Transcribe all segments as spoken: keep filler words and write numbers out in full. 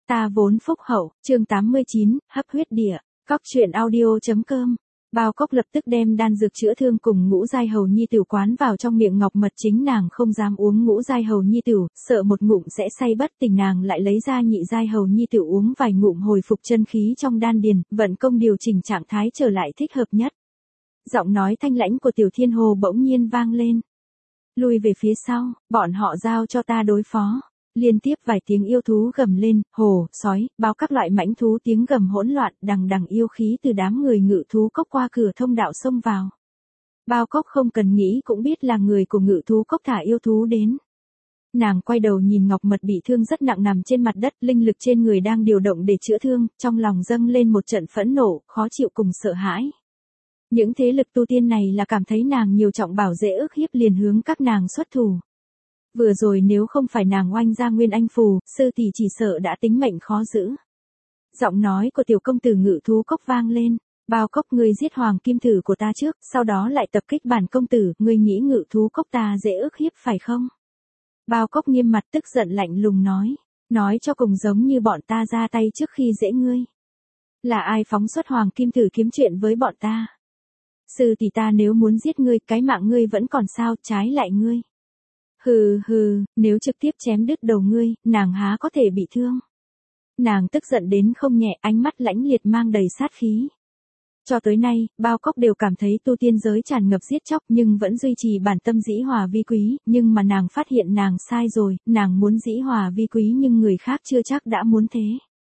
Ta vốn phúc hậu, chương tám mươi chín, hấp huyết địa, cóc truyện audio.com. Bao Cốc lập tức đem đan dược chữa thương cùng ngũ giai hầu nhi tửu quán vào trong miệng Ngọc Mật, chính nàng không dám uống ngũ giai hầu nhi tửu, sợ một ngụm sẽ say bất tỉnh, nàng lại lấy ra nhị giai hầu nhi tửu uống vài ngụm hồi phục chân khí trong đan điền, vận công điều chỉnh trạng thái trở lại thích hợp nhất. Giọng nói thanh lãnh của Tiểu Thiên Hồ bỗng nhiên vang lên. Lùi về phía sau, bọn họ giao cho ta đối phó. Liên tiếp vài tiếng yêu thú gầm lên, hổ, sói, báo các loại mãnh thú tiếng gầm hỗn loạn, đằng đằng yêu khí từ đám người ngự thú cốc qua cửa thông đạo xông vào. Bao Cốc không cần nghĩ cũng biết là người của ngự thú cốc thả yêu thú đến. Nàng quay đầu nhìn Ngọc Mật bị thương rất nặng nằm trên mặt đất, linh lực trên người đang điều động để chữa thương, trong lòng dâng lên một trận phẫn nộ, khó chịu cùng sợ hãi. Những thế lực tu tiên này là cảm thấy nàng nhiều trọng bảo dễ ức hiếp liền hướng các nàng xuất thủ. Vừa rồi nếu không phải nàng oanh ra nguyên anh phù, sư tỷ chỉ sợ đã tính mệnh khó giữ. Giọng nói của tiểu công tử ngự thú cốc vang lên. Bao Cốc, ngươi giết hoàng kim tử của ta trước, sau đó lại tập kích bản công tử, ngươi nghĩ ngự thú cốc ta dễ ức hiếp phải không? Bao Cốc nghiêm mặt tức giận lạnh lùng nói. Nói cho cùng giống như bọn ta ra tay trước khi dễ ngươi. Là ai phóng xuất hoàng kim tử kiếm chuyện với bọn ta? Sư tỷ ta nếu muốn giết ngươi, cái mạng ngươi vẫn còn sao, trái lại ngươi. Hừ hừ, nếu trực tiếp chém đứt đầu ngươi, nàng há có thể bị thương. Nàng tức giận đến không nhẹ, ánh mắt lãnh liệt mang đầy sát khí. Cho tới nay, Bao Cốc đều cảm thấy tu tiên giới tràn ngập giết chóc nhưng vẫn duy trì bản tâm dĩ hòa vi quý, nhưng mà nàng phát hiện nàng sai rồi, nàng muốn dĩ hòa vi quý nhưng người khác chưa chắc đã muốn thế.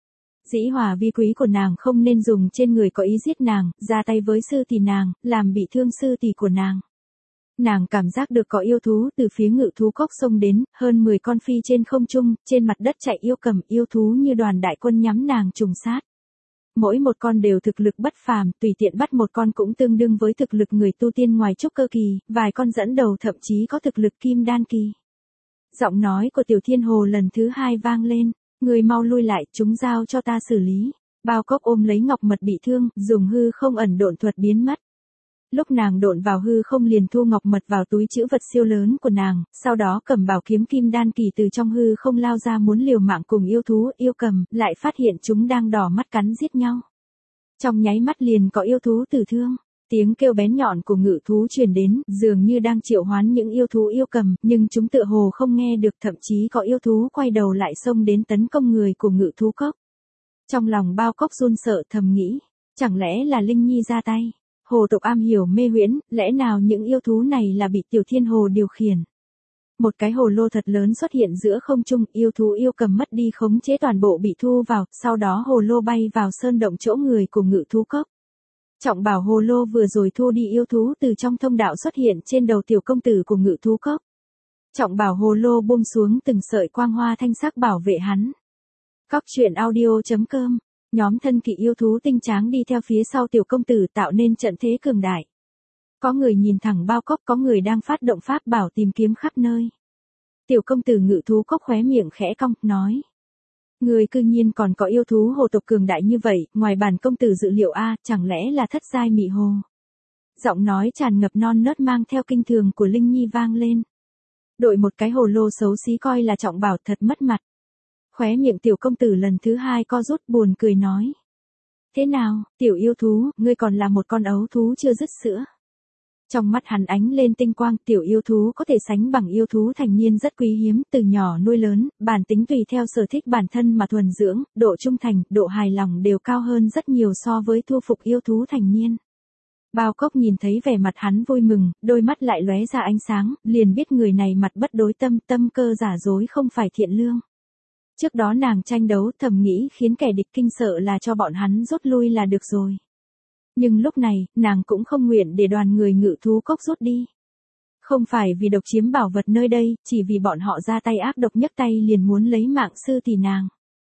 Dĩ hòa vi quý của nàng không nên dùng trên người có ý giết nàng, ra tay với sư tỷ nàng, làm bị thương sư tỷ của nàng. Nàng cảm giác được có yêu thú từ phía ngự thú cốc xông đến, hơn mười con phi trên không trung, trên mặt đất chạy yêu cầm, yêu thú như đoàn đại quân nhắm nàng trùng sát. Mỗi một con đều thực lực bất phàm, tùy tiện bắt một con cũng tương đương với thực lực người tu tiên ngoài trúc cơ kỳ, vài con dẫn đầu thậm chí có thực lực kim đan kỳ. Giọng nói của Tiểu Thiên Hồ lần thứ hai vang lên, người mau lui lại, chúng giao cho ta xử lý. Bao Cốc ôm lấy Ngọc Mật bị thương, dùng hư không ẩn độn thuật biến mất. Lúc nàng độn vào hư không liền thu Ngọc Mật vào túi trữ vật siêu lớn của nàng, sau đó cầm bảo kiếm kim đan kỳ từ trong hư không lao ra muốn liều mạng cùng yêu thú, yêu cầm, lại phát hiện chúng đang đỏ mắt cắn giết nhau. Trong nháy mắt liền có yêu thú tử thương, tiếng kêu bén nhọn của ngự thú truyền đến, dường như đang triệu hoán những yêu thú yêu cầm, nhưng chúng tựa hồ không nghe được, thậm chí có yêu thú quay đầu lại xông đến tấn công người của ngự thú cốc. Trong lòng Bao Cốc run sợ thầm nghĩ, chẳng lẽ là Linh Nhi ra tay? Hồ tộc am hiểu mê huyễn, lẽ nào những yêu thú này là bị Tiểu Thiên Hồ điều khiển? Một cái hồ lô thật lớn xuất hiện giữa không trung, yêu thú yêu cầm mất đi khống chế toàn bộ bị thu vào, sau đó hồ lô bay vào sơn động chỗ người của ngự thú cốc. Trọng bảo hồ lô vừa rồi thu đi yêu thú từ trong thông đạo xuất hiện trên đầu tiểu công tử của ngự thú cốc. Trọng bảo hồ lô buông xuống từng sợi quang hoa thanh sắc bảo vệ hắn. Cóc truyện audio.com. Nhóm thân kỵ yêu thú tinh tráng đi theo phía sau tiểu công tử tạo nên trận thế cường đại. Có người nhìn thẳng Bao Cốc, có người đang phát động pháp bảo tìm kiếm khắp nơi. Tiểu công tử ngự thú cốc khóe miệng khẽ cong, nói. Người cư nhiên còn có yêu thú hồ tộc cường đại như vậy, ngoài bản công tử dự liệu a, chẳng lẽ là thất giai mị hồ. Giọng nói tràn ngập non nớt mang theo kinh thường của Linh Nhi vang lên. Đội một cái hồ lô xấu xí coi là trọng bảo thật mất mặt. Khóe miệng tiểu công tử lần thứ hai co rút buồn cười nói. Thế nào, tiểu yêu thú, ngươi còn là một con ấu thú chưa dứt sữa. Trong mắt hắn ánh lên tinh quang, tiểu yêu thú có thể sánh bằng yêu thú thành niên rất quý hiếm, từ nhỏ nuôi lớn, bản tính tùy theo sở thích bản thân mà thuần dưỡng, độ trung thành, độ hài lòng đều cao hơn rất nhiều so với thu phục yêu thú thành niên. Bao Cốc nhìn thấy vẻ mặt hắn vui mừng, đôi mắt lại lóe ra ánh sáng, liền biết người này mặt bất đối tâm, tâm cơ giả dối không phải thiện lương. Trước đó nàng tranh đấu thầm nghĩ khiến kẻ địch kinh sợ là cho bọn hắn rút lui là được rồi. Nhưng lúc này, nàng cũng không nguyện để đoàn người ngự thú cốc rút đi. Không phải vì độc chiếm bảo vật nơi đây, chỉ vì bọn họ ra tay ác độc nhấc tay liền muốn lấy mạng sư tỷ nàng.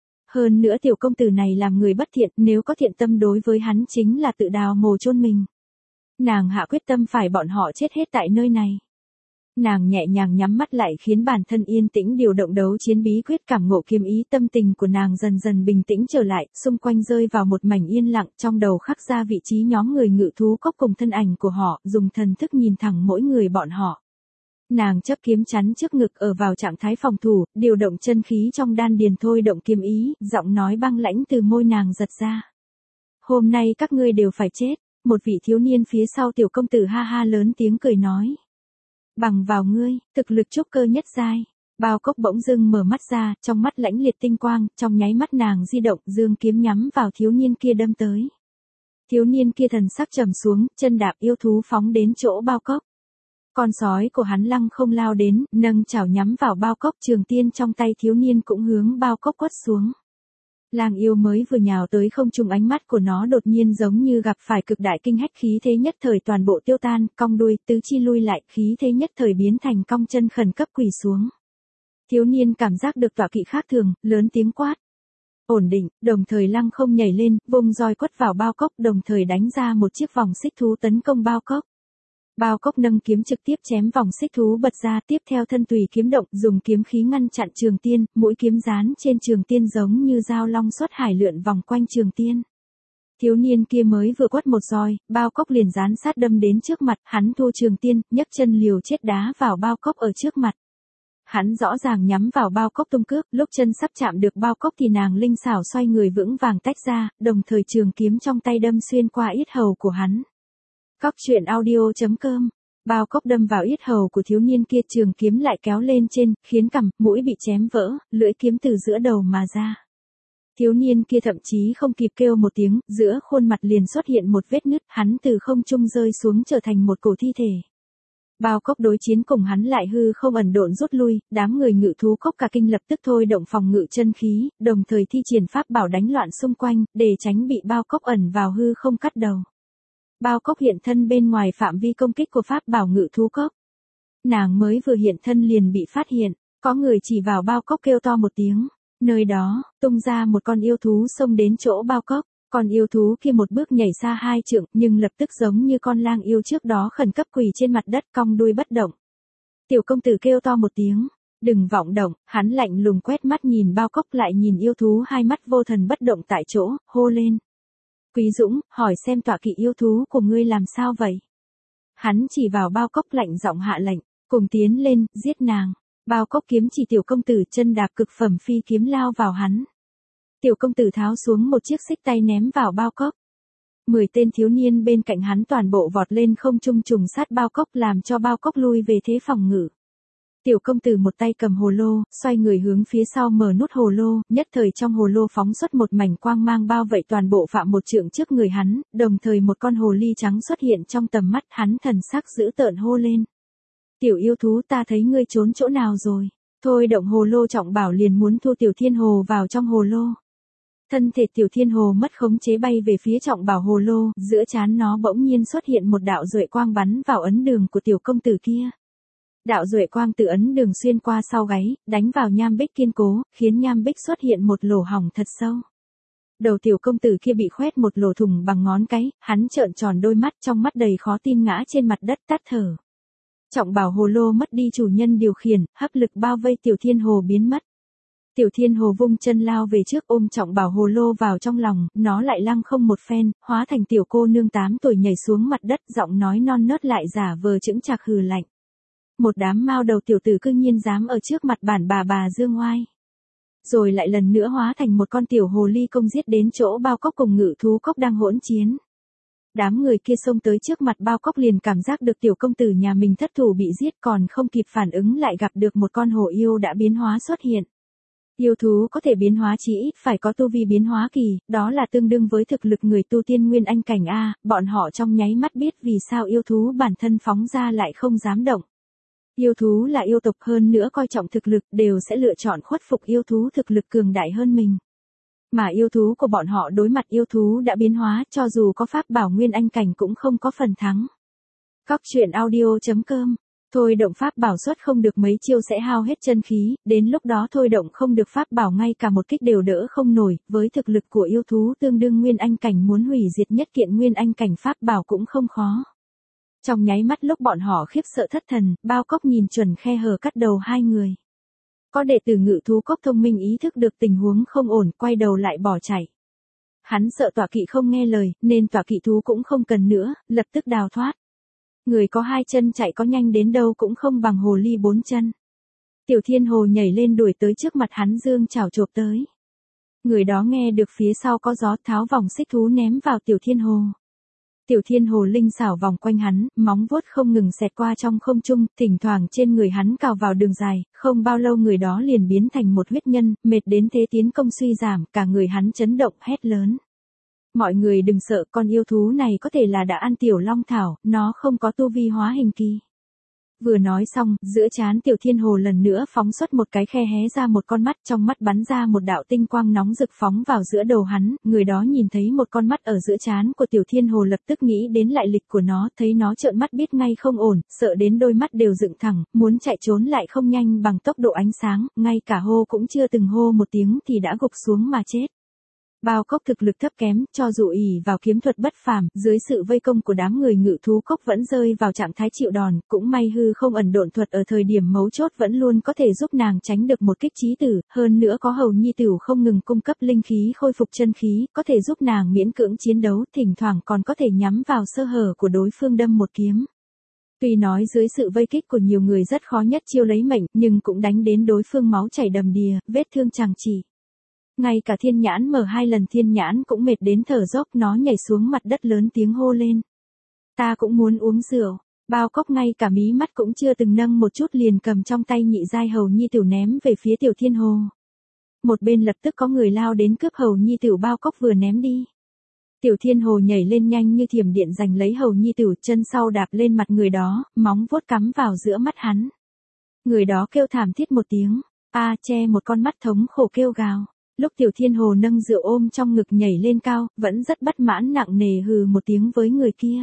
Hơn nữa tiểu công tử này làm người bất thiện, nếu có thiện tâm đối với hắn chính là tự đào mồ chôn mình. Nàng hạ quyết tâm phải bọn họ chết hết tại nơi này. Nàng nhẹ nhàng nhắm mắt lại khiến bản thân yên tĩnh điều động đấu chiến bí quyết cảm ngộ kiếm ý, tâm tình của nàng dần dần bình tĩnh trở lại, xung quanh rơi vào một mảnh yên lặng, trong đầu khắc ra vị trí nhóm người ngự thú cốc cùng thân ảnh của họ, dùng thần thức nhìn thẳng mỗi người bọn họ. Nàng chấp kiếm chắn trước ngực ở vào trạng thái phòng thủ, điều động chân khí trong đan điền thôi động kiếm ý, giọng nói băng lãnh từ môi nàng giật ra. Hôm nay các ngươi đều phải chết, một vị thiếu niên phía sau tiểu công tử ha ha lớn tiếng cười nói. Bằng vào ngươi, thực lực trúc cơ nhất giai. Bao Cốc bỗng dưng mở mắt ra, trong mắt lãnh liệt tinh quang, trong nháy mắt nàng di động, dương kiếm nhắm vào thiếu niên kia đâm tới. Thiếu niên kia thần sắc trầm xuống, chân đạp yêu thú phóng đến chỗ Bao Cốc. Con sói của hắn lăng không lao đến, nâng chảo nhắm vào Bao Cốc, trường tiên trong tay thiếu niên cũng hướng Bao Cốc quất xuống. Lang yêu mới vừa nhào tới không trung, ánh mắt của nó đột nhiên giống như gặp phải cực đại kinh hách, khí thế nhất thời toàn bộ tiêu tan, cong đuôi, tứ chi lui lại, khí thế nhất thời biến thành cong chân khẩn cấp quỳ xuống. Thiếu niên cảm giác được tọa kỵ khác thường, lớn tiếng quát. Ổn định, đồng thời lăng không nhảy lên, vung roi quất vào Bao Cốc, đồng thời đánh ra một chiếc vòng xích thú tấn công Bao Cốc. Bao Cốc nâng kiếm trực tiếp chém vòng xích thú bật ra, tiếp theo thân tùy kiếm động, dùng kiếm khí ngăn chặn trường tiên, mũi kiếm dán trên trường tiên giống như dao long xuất hải lượn vòng quanh trường tiên. Thiếu niên kia mới vừa quất một roi, Bao Cốc liền dán sát đâm đến trước mặt, hắn thu trường tiên, nhấc chân liều chết đá vào Bao Cốc ở trước mặt. Hắn rõ ràng nhắm vào Bao Cốc tung cước, lúc chân sắp chạm được Bao Cốc thì nàng linh xảo xoay người vững vàng tách ra, đồng thời trường kiếm trong tay đâm xuyên qua yết hầu của hắn. Cóc truyện audio chấm com. Bao Cốc đâm vào yết hầu của thiếu niên kia, trường kiếm lại kéo lên trên, khiến cằm, mũi bị chém vỡ, lưỡi kiếm từ giữa đầu mà ra. Thiếu niên kia thậm chí không kịp kêu một tiếng, giữa khuôn mặt liền xuất hiện một vết nứt, hắn từ không trung rơi xuống trở thành một cổ thi thể. Bao Cốc đối chiến cùng hắn lại hư không ẩn độn rút lui, đám người ngự thú cốc cả kinh lập tức thôi động phòng ngự chân khí, đồng thời thi triển pháp bảo đánh loạn xung quanh, để tránh bị Bao Cốc ẩn vào hư không cắt đầu. Bao Cốc hiện thân bên ngoài phạm vi công kích của pháp bảo ngự thú cốc. Nàng mới vừa hiện thân liền bị phát hiện, có người chỉ vào Bao Cốc kêu to một tiếng. Nơi đó, tung ra một con yêu thú xông đến chỗ Bao Cốc. Con yêu thú kia một bước nhảy xa hai trượng, nhưng lập tức giống như con lang yêu trước đó khẩn cấp quỳ trên mặt đất, cong đuôi bất động. Tiểu công tử kêu to một tiếng, đừng vọng động, hắn lạnh lùng quét mắt nhìn Bao Cốc lại nhìn yêu thú, hai mắt vô thần bất động tại chỗ, hô lên. Quý Dũng, hỏi xem tọa kỵ yêu thú của ngươi làm sao vậy? Hắn chỉ vào Bao Cốc lạnh giọng hạ lệnh, cùng tiến lên, giết nàng. Bao Cốc kiếm chỉ tiểu công tử, chân đạp cực phẩm phi kiếm lao vào hắn. Tiểu công tử tháo xuống một chiếc xích tay ném vào Bao Cốc. Mười tên thiếu niên bên cạnh hắn toàn bộ vọt lên không trung trùng sát Bao Cốc, làm cho Bao Cốc lui về thế phòng ngự. Tiểu công tử một tay cầm hồ lô, xoay người hướng phía sau mở nút hồ lô, nhất thời trong hồ lô phóng xuất một mảnh quang mang bao vây toàn bộ phạm một trượng trước người hắn, đồng thời một con hồ ly trắng xuất hiện trong tầm mắt hắn, thần sắc dữ tợn hô lên. Tiểu yêu thú, ta thấy ngươi trốn chỗ nào rồi? Thôi động hồ lô trọng bảo liền muốn thu tiểu thiên hồ vào trong hồ lô. Thân thể tiểu thiên hồ mất khống chế bay về phía trọng bảo hồ lô, giữa trán nó bỗng nhiên xuất hiện một đạo duệ quang bắn vào ấn đường của tiểu công tử kia. Đạo duệ quang từ ấn đường xuyên qua sau gáy, đánh vào nham bích kiên cố, khiến nham bích xuất hiện một lỗ hổng thật sâu. Đầu tiểu công tử kia bị khoét một lỗ thủng bằng ngón cái, hắn trợn tròn đôi mắt, trong mắt đầy khó tin ngã trên mặt đất tắt thở. Trọng bảo hồ lô mất đi chủ nhân điều khiển, hấp lực bao vây tiểu thiên hồ biến mất. Tiểu thiên hồ vung chân lao về trước, ôm trọng bảo hồ lô vào trong lòng, nó lại lăng không một phen, hóa thành tiểu cô nương tám tuổi nhảy xuống mặt đất, giọng nói non nớt lại giả vờ chững chạc hừ lạnh. Một đám mao đầu tiểu tử cư nhiên dám ở trước mặt bản bà bà dương oai. Rồi lại lần nữa hóa thành một con tiểu hồ ly công giết đến chỗ Bao Cốc cùng ngự thú cốc đang hỗn chiến. Đám người kia xông tới trước mặt Bao Cốc liền cảm giác được tiểu công tử nhà mình thất thủ bị giết, còn không kịp phản ứng lại gặp được một con hổ yêu đã biến hóa xuất hiện. Yêu thú có thể biến hóa chỉ ít phải có tu vi biến hóa kỳ, đó là tương đương với thực lực người tu tiên nguyên anh cảnh A, bọn họ trong nháy mắt biết vì sao yêu thú bản thân phóng ra lại không dám động. Yêu thú là yêu tộc, hơn nữa coi trọng thực lực, đều sẽ lựa chọn khuất phục yêu thú thực lực cường đại hơn mình. Mà yêu thú của bọn họ đối mặt yêu thú đã biến hóa, cho dù có pháp bảo nguyên anh cảnh cũng không có phần thắng. Cóc truyện audio chấm com. Thôi động pháp bảo xuất không được mấy chiêu sẽ hao hết chân khí, đến lúc đó thôi động không được pháp bảo ngay cả một kích đều đỡ không nổi, với thực lực của yêu thú tương đương nguyên anh cảnh muốn hủy diệt nhất kiện nguyên anh cảnh pháp bảo cũng không khó. Trong nháy mắt lúc bọn họ khiếp sợ thất thần, Bao Cốc nhìn chuẩn khe hở cắt đầu hai người. Có đệ tử ngự thú cốc thông minh ý thức được tình huống không ổn, quay đầu lại bỏ chạy. Hắn sợ tọa kỵ không nghe lời, nên tọa kỵ thú cũng không cần nữa, lập tức đào thoát. Người có hai chân chạy có nhanh đến đâu cũng không bằng hồ ly bốn chân. Tiểu Thiên Hồ nhảy lên đuổi tới trước mặt hắn giương chảo chộp tới. Người đó nghe được phía sau có gió tháo vòng xích thú ném vào Tiểu Thiên Hồ. Tiểu Thiên Hồ linh xảo vòng quanh hắn, móng vuốt không ngừng xẹt qua trong không trung, thỉnh thoảng trên người hắn cào vào đường dài, không bao lâu người đó liền biến thành một huyết nhân, mệt đến thế tiến công suy giảm, cả người hắn chấn động hét lớn. Mọi người đừng sợ, con yêu thú này có thể là đã ăn tiểu long thảo, nó không có tu vi hóa hình kỳ. Vừa nói xong, giữa trán Tiểu Thiên Hồ lần nữa phóng xuất một cái khe hé ra một con mắt, trong mắt bắn ra một đạo tinh quang nóng rực phóng vào giữa đầu hắn, người đó nhìn thấy một con mắt ở giữa trán của Tiểu Thiên Hồ lập tức nghĩ đến lại lịch của nó, thấy nó trợn mắt biết ngay không ổn, sợ đến đôi mắt đều dựng thẳng, muốn chạy trốn lại không nhanh bằng tốc độ ánh sáng, ngay cả hô cũng chưa từng hô một tiếng thì đã gục xuống mà chết. Bao Cốc thực lực thấp kém, cho dù ỷ vào kiếm thuật bất phàm, dưới sự vây công của đám người ngự thú cốc vẫn rơi vào trạng thái chịu đòn, cũng may hư không ẩn độn thuật ở thời điểm mấu chốt vẫn luôn có thể giúp nàng tránh được một kích chí tử, hơn nữa có Hầu Nhi Tửu không ngừng cung cấp linh khí khôi phục chân khí, có thể giúp nàng miễn cưỡng chiến đấu, thỉnh thoảng còn có thể nhắm vào sơ hở của đối phương đâm một kiếm. Tuy nói dưới sự vây kích của nhiều người rất khó nhất chiêu lấy mệnh, nhưng cũng đánh đến đối phương máu chảy đầm đìa, vết thương chằng chỉ. Ngay cả Thiên Nhãn mở hai lần Thiên Nhãn cũng mệt đến thở dốc, nó nhảy xuống mặt đất lớn tiếng hô lên. Ta cũng muốn uống rượu. Bao Cốc ngay cả mí mắt cũng chưa từng nâng một chút liền cầm trong tay nhị giai Hầu Nhi Tửu ném về phía Tiểu Thiên Hồ. Một bên lập tức có người lao đến cướp Hầu Nhi Tửu Bao Cốc vừa ném đi. Tiểu Thiên Hồ nhảy lên nhanh như thiểm điện giành lấy Hầu Nhi Tửu, chân sau đạp lên mặt người đó, móng vuốt cắm vào giữa mắt hắn. Người đó kêu thảm thiết một tiếng, a che một con mắt thống khổ kêu gào. Lúc Tiểu Thiên Hồ nâng rượu ôm trong ngực nhảy lên cao, vẫn rất bất mãn nặng nề hừ một tiếng với người kia.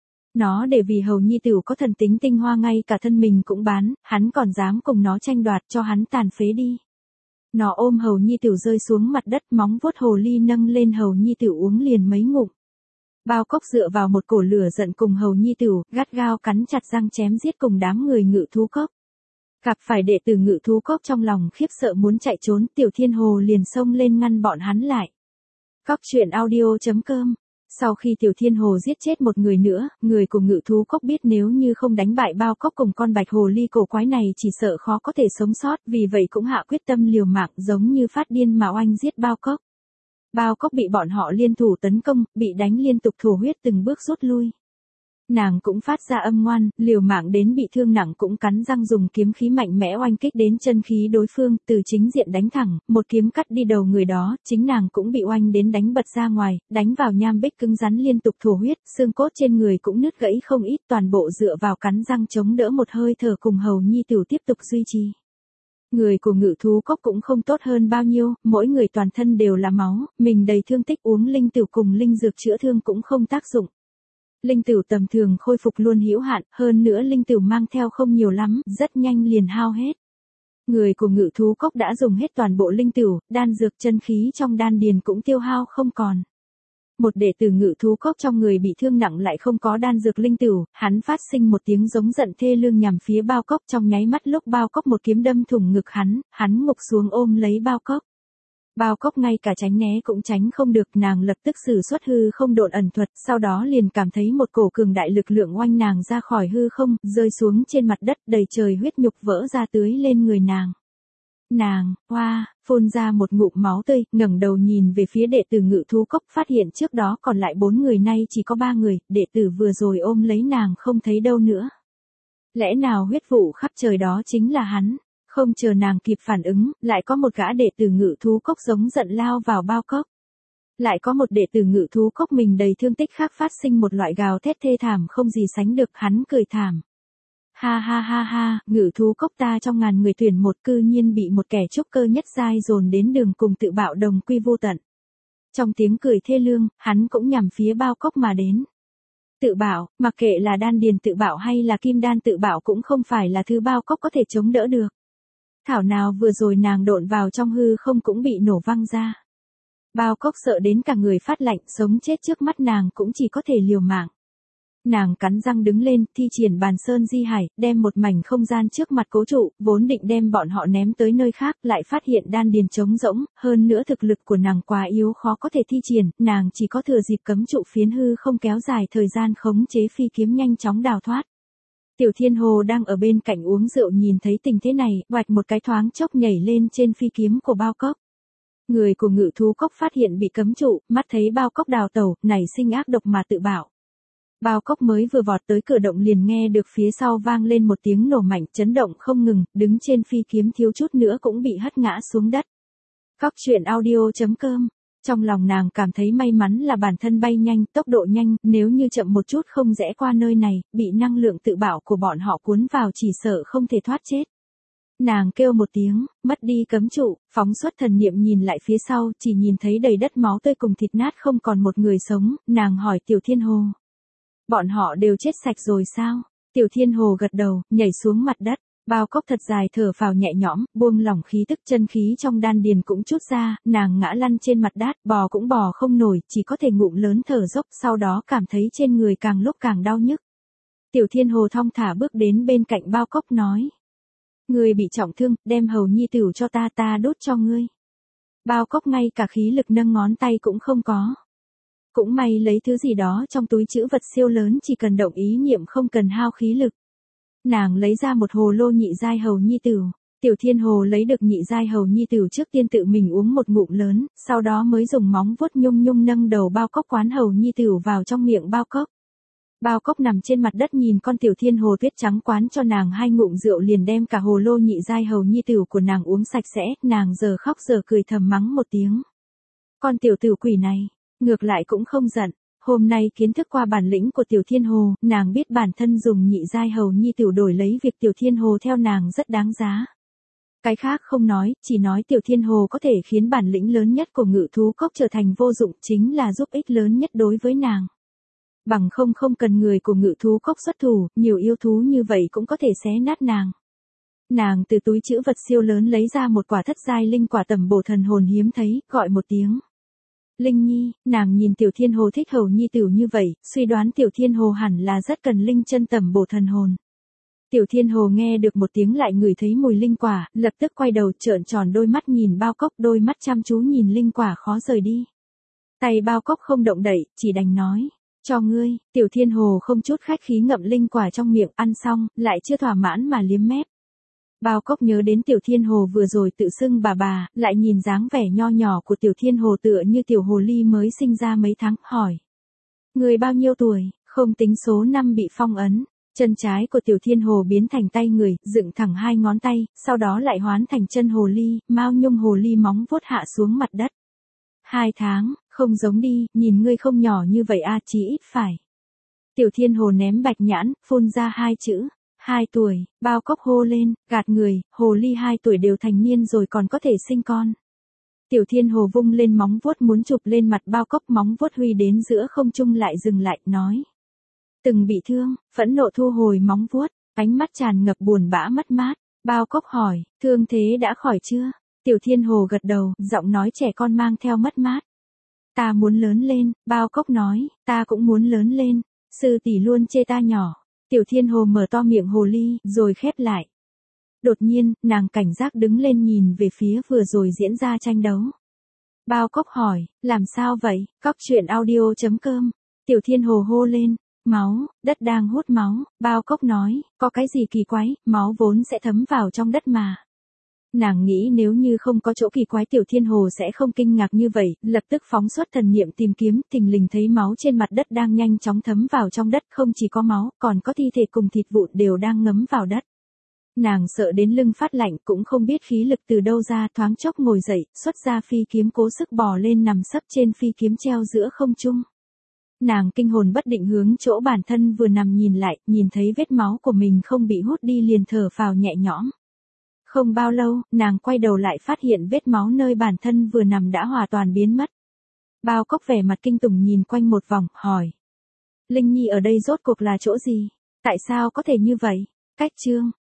Nó để vì Hầu Nhi Tửu có thần tính tinh hoa ngay cả thân mình cũng bán, hắn còn dám cùng nó tranh đoạt, cho hắn tàn phế đi. Nó ôm Hầu Nhi Tửu rơi xuống mặt đất, móng vuốt hồ ly nâng lên Hầu Nhi Tửu uống liền mấy ngụm. Bao Cốc dựa vào một cổ lửa giận cùng Hầu Nhi Tửu, gắt gao cắn chặt răng chém giết cùng đám người ngự thú cốc. Gặp phải đệ tử ngự thú cốc trong lòng khiếp sợ muốn chạy trốn, Tiểu Thiên Hồ liền xông lên ngăn bọn hắn lại. Cóc truyện audio chấm com. Sau khi Tiểu Thiên Hồ giết chết một người nữa, người của ngự thú cốc biết nếu như không đánh bại Bao Cốc cùng con bạch hồ ly cổ quái này chỉ sợ khó có thể sống sót, vì vậy cũng hạ quyết tâm liều mạng giống như phát điên mà oanh giết Bao Cốc. Bao Cốc bị bọn họ liên thủ tấn công, bị đánh liên tục thổ huyết từng bước rút lui. Nàng cũng phát ra âm ngoan, liều mạng đến bị thương nặng cũng cắn răng dùng kiếm khí mạnh mẽ oanh kích đến chân khí đối phương, từ chính diện đánh thẳng, một kiếm cắt đi đầu người đó, chính nàng cũng bị oanh đến đánh bật ra ngoài, đánh vào nham bích cứng rắn liên tục thổ huyết, xương cốt trên người cũng nứt gãy không ít, toàn bộ dựa vào cắn răng chống đỡ một hơi thở cùng Hầu Nhi Tửu tiếp tục duy trì. Người của ngự thú cốc cũng không tốt hơn bao nhiêu, mỗi người toàn thân đều là máu, mình đầy thương tích uống linh tửu cùng linh dược chữa thương cũng không tác dụng. Linh tửu tầm thường khôi phục luôn hữu hạn, hơn nữa linh tửu mang theo không nhiều lắm, rất nhanh liền hao hết. Người của ngự thú cốc đã dùng hết toàn bộ linh tửu, đan dược chân khí trong đan điền cũng tiêu hao không còn. Một đệ tử ngự thú cốc trong người bị thương nặng lại không có đan dược linh tửu, hắn phát sinh một tiếng giống giận thê lương nhằm phía Bao Cốc, trong nháy mắt lúc Bao Cốc một kiếm đâm thủng ngực hắn, hắn ngục xuống ôm lấy Bao Cốc. Bao Cốc ngay cả tránh né cũng tránh không được, nàng lập tức sử xuất hư không độn ẩn thuật, sau đó liền cảm thấy một cổ cường đại lực lượng oanh nàng ra khỏi hư không, rơi xuống trên mặt đất, đầy trời huyết nhục vỡ ra tưới lên người nàng. Nàng, hoa, phun ra một ngụm máu tươi, ngẩng đầu nhìn về phía đệ tử ngự thú cốc, phát hiện trước đó còn lại bốn người nay chỉ có ba người, đệ tử vừa rồi ôm lấy nàng không thấy đâu nữa. Lẽ nào huyết vụ khắp trời đó chính là hắn? Không chờ nàng kịp phản ứng, lại có một gã đệ tử ngự thú cốc giống giận lao vào Bao Cốc. Lại có một đệ tử ngự thú cốc mình đầy thương tích khác phát sinh một loại gào thét thê thảm không gì sánh được, hắn cười thảm. Ha ha ha ha, ngự thú cốc ta trong ngàn người tuyển một, cư nhiên bị một kẻ trúc cơ nhất giai dồn đến đường cùng tự bạo đồng quy vô tận. Trong tiếng cười thê lương, hắn cũng nhằm phía Bao Cốc mà đến. Tự bạo, mặc kệ là đan điền tự bạo hay là kim đan tự bạo cũng không phải là thứ Bao Cốc có thể chống đỡ được. Thảo nào vừa rồi nàng độn vào trong hư không cũng bị nổ văng ra. Bao Cốc sợ đến cả người phát lạnh, sống chết trước mắt nàng cũng chỉ có thể liều mạng. Nàng cắn răng đứng lên, thi triển bàn sơn di hải, đem một mảnh không gian trước mặt cố trụ, vốn định đem bọn họ ném tới nơi khác, lại phát hiện đan điền trống rỗng, hơn nữa thực lực của nàng quá yếu khó có thể thi triển, nàng chỉ có thừa dịp cấm trụ phiến hư không kéo dài thời gian khống chế phi kiếm nhanh chóng đào thoát. Tiểu Thiên Hồ đang ở bên cạnh uống rượu nhìn thấy tình thế này, oạch một cái thoáng chốc nhảy lên trên phi kiếm của Bao Cốc. Người của Ngự Thú Cốc phát hiện bị cấm trụ, mắt thấy Bao Cốc đào tẩu, nảy sinh ác độc mà tự bảo. Bao Cốc mới vừa vọt tới cửa động liền nghe được phía sau vang lên một tiếng nổ mạnh chấn động không ngừng, đứng trên phi kiếm thiếu chút nữa cũng bị hất ngã xuống đất. Cóc truyện audio chấm com. Trong lòng nàng cảm thấy may mắn là bản thân bay nhanh, tốc độ nhanh, nếu như chậm một chút không rẽ qua nơi này, bị năng lượng tự bảo của bọn họ cuốn vào chỉ sợ không thể thoát chết. Nàng kêu một tiếng, mất đi cấm trụ, phóng xuất thần niệm nhìn lại phía sau, chỉ nhìn thấy đầy đất máu tươi cùng thịt nát không còn một người sống, nàng hỏi Tiểu Thiên Hồ. Bọn họ đều chết sạch rồi sao? Tiểu Thiên Hồ gật đầu, nhảy xuống mặt đất. Bao Cốc thật dài thở phào nhẹ nhõm, buông lỏng khí tức, chân khí trong đan điền cũng trút ra, nàng ngã lăn trên mặt đất, bò cũng bò không nổi, chỉ có thể ngụm lớn thở dốc, sau đó cảm thấy trên người càng lúc càng đau nhức. Tiểu Thiên Hồ thong thả bước đến bên cạnh Bao Cốc nói. Người bị trọng thương, đem hầu nhi tửu cho ta, ta đốt cho ngươi. Bao Cốc ngay cả khí lực nâng ngón tay cũng không có. Cũng may lấy thứ gì đó trong túi trữ vật siêu lớn, chỉ cần động ý niệm không cần hao khí lực. Nàng lấy ra một hồ lô nhị giai hầu nhi tửu. Tiểu Thiên Hồ lấy được nhị giai hầu nhi tửu trước tiên tự mình uống một ngụm lớn, sau đó mới dùng móng vuốt nhung nhung nâng đầu Bao Cốc quán hầu nhi tửu vào trong miệng Bao Cốc. Bao Cốc nằm trên mặt đất nhìn con Tiểu Thiên Hồ tuyết trắng quán cho nàng hai ngụm rượu liền đem cả hồ lô nhị giai hầu nhi tửu của nàng uống sạch sẽ, nàng giờ khóc giờ cười thầm mắng một tiếng. Con tiểu tử quỷ này, ngược lại cũng không giận. Hôm nay kiến thức qua bản lĩnh của Tiểu Thiên Hồ, nàng biết bản thân dùng nhị giai hầu nhi tửu đổi lấy việc Tiểu Thiên Hồ theo nàng rất đáng giá. Cái khác không nói, chỉ nói Tiểu Thiên Hồ có thể khiến bản lĩnh lớn nhất của Ngự Thú Cốc trở thành vô dụng chính là giúp ích lớn nhất đối với nàng. Bằng không không cần người của Ngự Thú Cốc xuất thủ, nhiều yêu thú như vậy cũng có thể xé nát nàng. Nàng từ túi trữ vật siêu lớn lấy ra một quả thất giai linh quả tầm bổ thần hồn hiếm thấy, gọi một tiếng. Linh Nhi, nàng nhìn Tiểu Thiên Hồ thích hầu nhi tửu như vậy, suy đoán Tiểu Thiên Hồ hẳn là rất cần linh chân tầm bổ thần hồn. Tiểu Thiên Hồ nghe được một tiếng lại ngửi thấy mùi linh quả, lập tức quay đầu trợn tròn đôi mắt nhìn Bao Cốc, đôi mắt chăm chú nhìn linh quả khó rời đi. Tay Bao Cốc không động đậy, chỉ đành nói, cho ngươi. Tiểu Thiên Hồ không chút khách khí ngậm linh quả trong miệng, ăn xong, lại chưa thỏa mãn mà liếm mép. Bao Cốc nhớ đến Tiểu Thiên Hồ vừa rồi tự xưng bà bà, lại nhìn dáng vẻ nho nhỏ của Tiểu Thiên Hồ tựa như tiểu hồ ly mới sinh ra mấy tháng, hỏi. Người bao nhiêu tuổi, không tính số năm bị phong ấn. Chân trái của Tiểu Thiên Hồ biến thành tay người, dựng thẳng hai ngón tay, sau đó lại hoán thành chân hồ ly, mao nhung hồ ly móng vuốt hạ xuống mặt đất. Hai tháng, không giống đi, nhìn ngươi không nhỏ như vậy a, chí ít phải. Tiểu Thiên Hồ ném bạch nhãn, phun ra hai chữ. Hai tuổi, Bao Cốc hô lên, gạt người, hồ ly hai tuổi đều thành niên rồi còn có thể sinh con. Tiểu Thiên Hồ vung lên móng vuốt muốn chụp lên mặt Bao Cốc, móng vuốt huy đến giữa không trung lại dừng lại, nói. Từng bị thương, phẫn nộ thu hồi móng vuốt, ánh mắt tràn ngập buồn bã mất mát. Bao Cốc hỏi, thương thế đã khỏi chưa? Tiểu Thiên Hồ gật đầu, giọng nói trẻ con mang theo mất mát. Ta muốn lớn lên, Bao Cốc nói, ta cũng muốn lớn lên, sư tỷ luôn chê ta nhỏ. Tiểu Thiên Hồ mở to miệng hồ ly, rồi khép lại. Đột nhiên, nàng cảnh giác đứng lên nhìn về phía vừa rồi diễn ra tranh đấu. Bao Cốc hỏi, làm sao vậy? Cóc truyện audio chấm com. Tiểu Thiên Hồ hô lên, máu, đất đang hút máu. Bao Cốc nói, có cái gì kỳ quái, máu vốn sẽ thấm vào trong đất mà. Nàng nghĩ nếu như không có chỗ kỳ quái Tiểu Thiên Hồ sẽ không kinh ngạc như vậy, lập tức phóng xuất thần niệm tìm kiếm, thình lình thấy máu trên mặt đất đang nhanh chóng thấm vào trong đất, không chỉ có máu, còn có thi thể cùng thịt vụn đều đang ngấm vào đất. Nàng sợ đến lưng phát lạnh, cũng không biết khí lực từ đâu ra, thoáng chốc ngồi dậy, xuất ra phi kiếm cố sức bò lên nằm sấp trên phi kiếm treo giữa không trung. Nàng kinh hồn bất định hướng chỗ bản thân vừa nằm nhìn lại, nhìn thấy vết máu của mình không bị hút đi liền thở phào nhẹ nhõm. Không bao lâu, nàng quay đầu lại phát hiện vết máu nơi bản thân vừa nằm đã hoàn toàn biến mất. Bao Cốc vẻ mặt kinh tủng nhìn quanh một vòng, hỏi. Linh Nhi ở đây rốt cuộc là chỗ gì? Tại sao có thể như vậy? Cách chương.